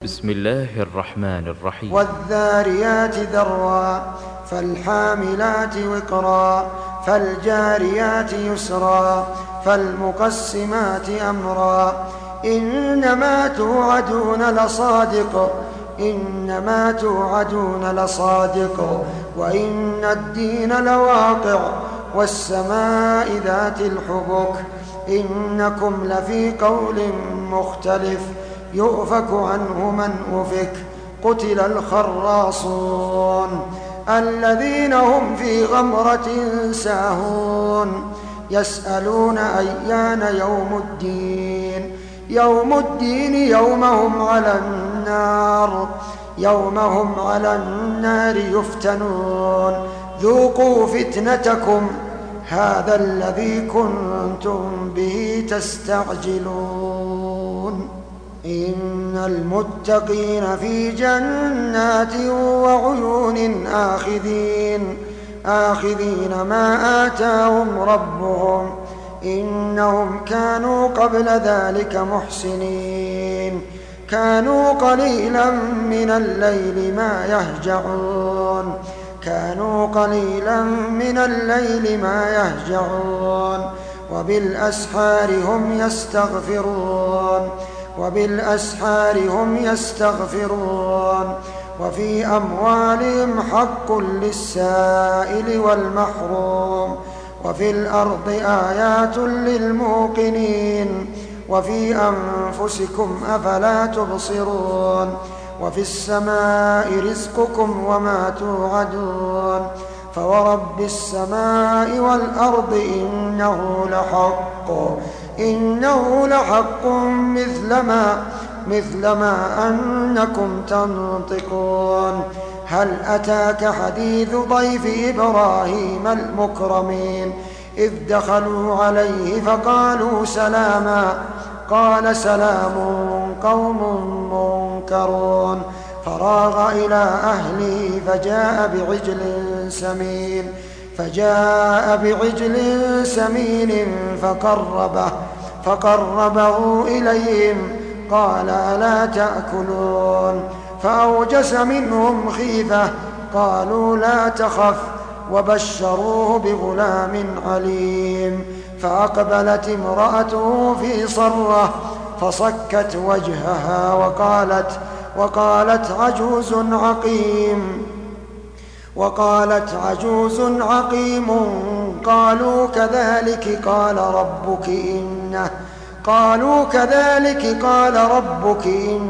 بسم الله الرحمن الرحيم. والذاريات ذروا فالحاملات وقرا فالجاريات يسرا فالمقسمات أمرا إنما توعدون لصادق وإن الدين لواقع والسماء ذات الحبك إنكم لفي قول مختلف يؤفك عنه من أفك قتل الخراصون الذين هم في غمرة ساهون يسألون أيان يوم الدين يوم هم على النار يفتنون ذوقوا فتنتكم هذا الذي كنتم به تستعجلون إن المتقين في جنات وعيون آخذين ما آتاهم ربهم إنهم كانوا قبل ذلك محسنين كانوا قليلا من الليل ما يهجعون وبالأسحار هم يستغفرون وفي أموالهم حق للسائل والمحروم وفي الأرض آيات للموقنين وفي أنفسكم أفلا تبصرون وفي السماء رزقكم وما توعدون فورب السماء والأرض إنه لحق مثل ما أنكم تنطقون هل أتاك حديث ضيف إبراهيم المكرمين إذ دخلوا عليه فقالوا سلاما قال سلام قوم منكرون فراغ إلى أهله فجاء بعجل سمين فقربه إليهم قال ألا تأكلون فأوجس منهم خيفة قالوا لا تخف وبشروه بغلام عليم فأقبلت امرأته في صرة فصكت وجهها وقالت عجوز عقيم قالوا كذلك قال ربك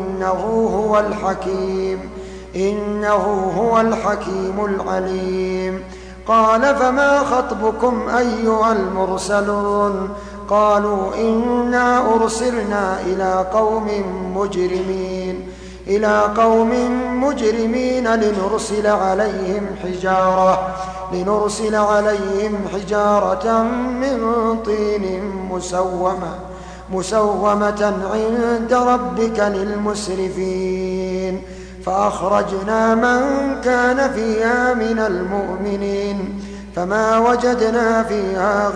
إنه هو الحكيم العليم قال فما خطبكم أيها المرسلون قالوا إنا أرسلنا إلى قوم مجرمين لنرسل عليهم حجارة من طين مسومة عند ربك للمسرفين فأخرجنا من كان فيها من المؤمنين فما وجدنا فيها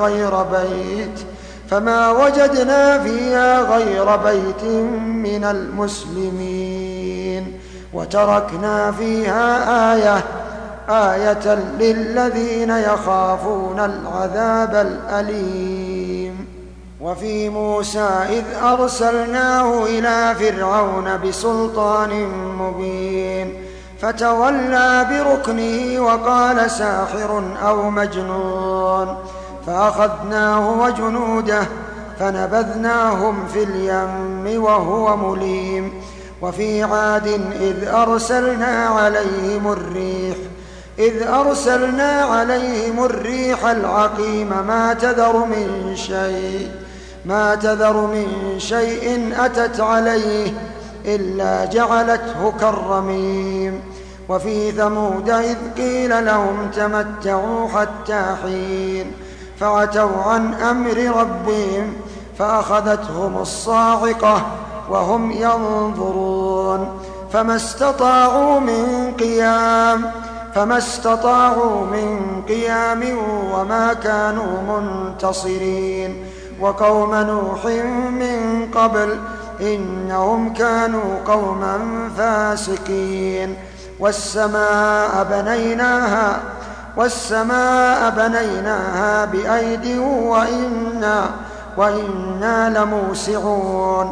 غير بيت من المسلمين وتركنا فيها آية للذين يخافون العذاب الأليم وفي موسى إذ أرسلناه إلى فرعون بسلطان مبين فتولى بركنه وقال ساحر أو مجنون فأخذناه وجنوده فنبذناهم في اليم وهو مليم وفي عاد إذ أرسلنا عليهم الريح العقيم ما تذر من شيء أتت عليه إلا جعلته كالرميم وفي ثمود إذ قيل لهم تمتعوا حتى حين فعتوا عن أمر ربهم فأخذتهم الصاعقة وهم ينظرون فما استطاعوا من قيام وما كانوا منتصرين وقوم نوح من قبل إنهم كانوا قوما فاسقين. والسماء بنيناها بأيد وإنا لموسعون.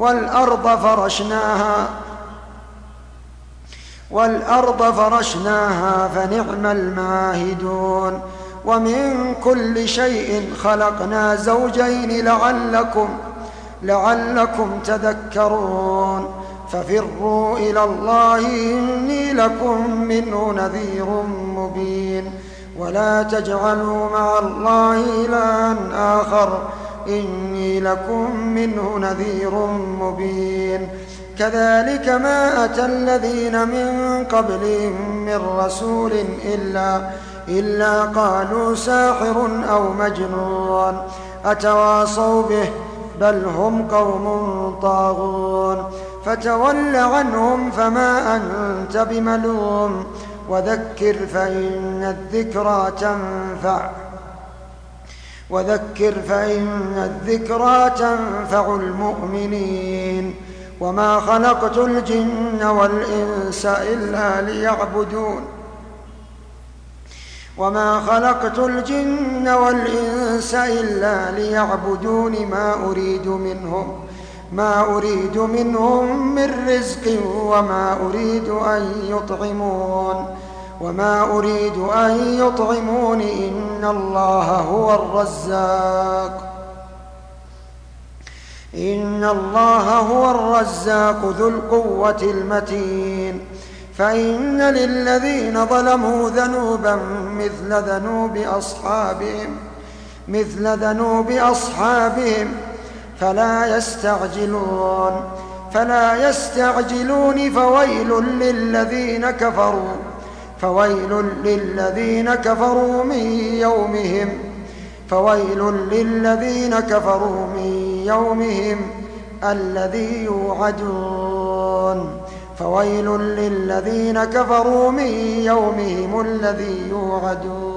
والأرض فرشناها فنعم الماهدون. ومن كل شيء خلقنا زوجين لعلكم تذكرون. ففروا إلى الله إني لكم منه نذير مبين. ولا تجعلوا مع الله إلها آخر إني لكم منه نذير مبين. كذلك ما أتى الذين من قبلهم من رسول إلا قالوا ساحر أو مجنون أتواصوا به بل هم قوم طاغون. فتول عنهم فما أنت بملوم وذكر فإن الذكرى تنفع المؤمنين. وما خلقت الجن والإنس إلا ليعبدون ما أريد منهم من رزق وما أريد أن يطعمون إن الله هو الرزاق ذو القوة المتين. فإن للذين ظلموا ذنوبا مثل ذنوب أصحابهم فلا يستعجلون فويل للذين كفروا من يومهم الذي يوعدون.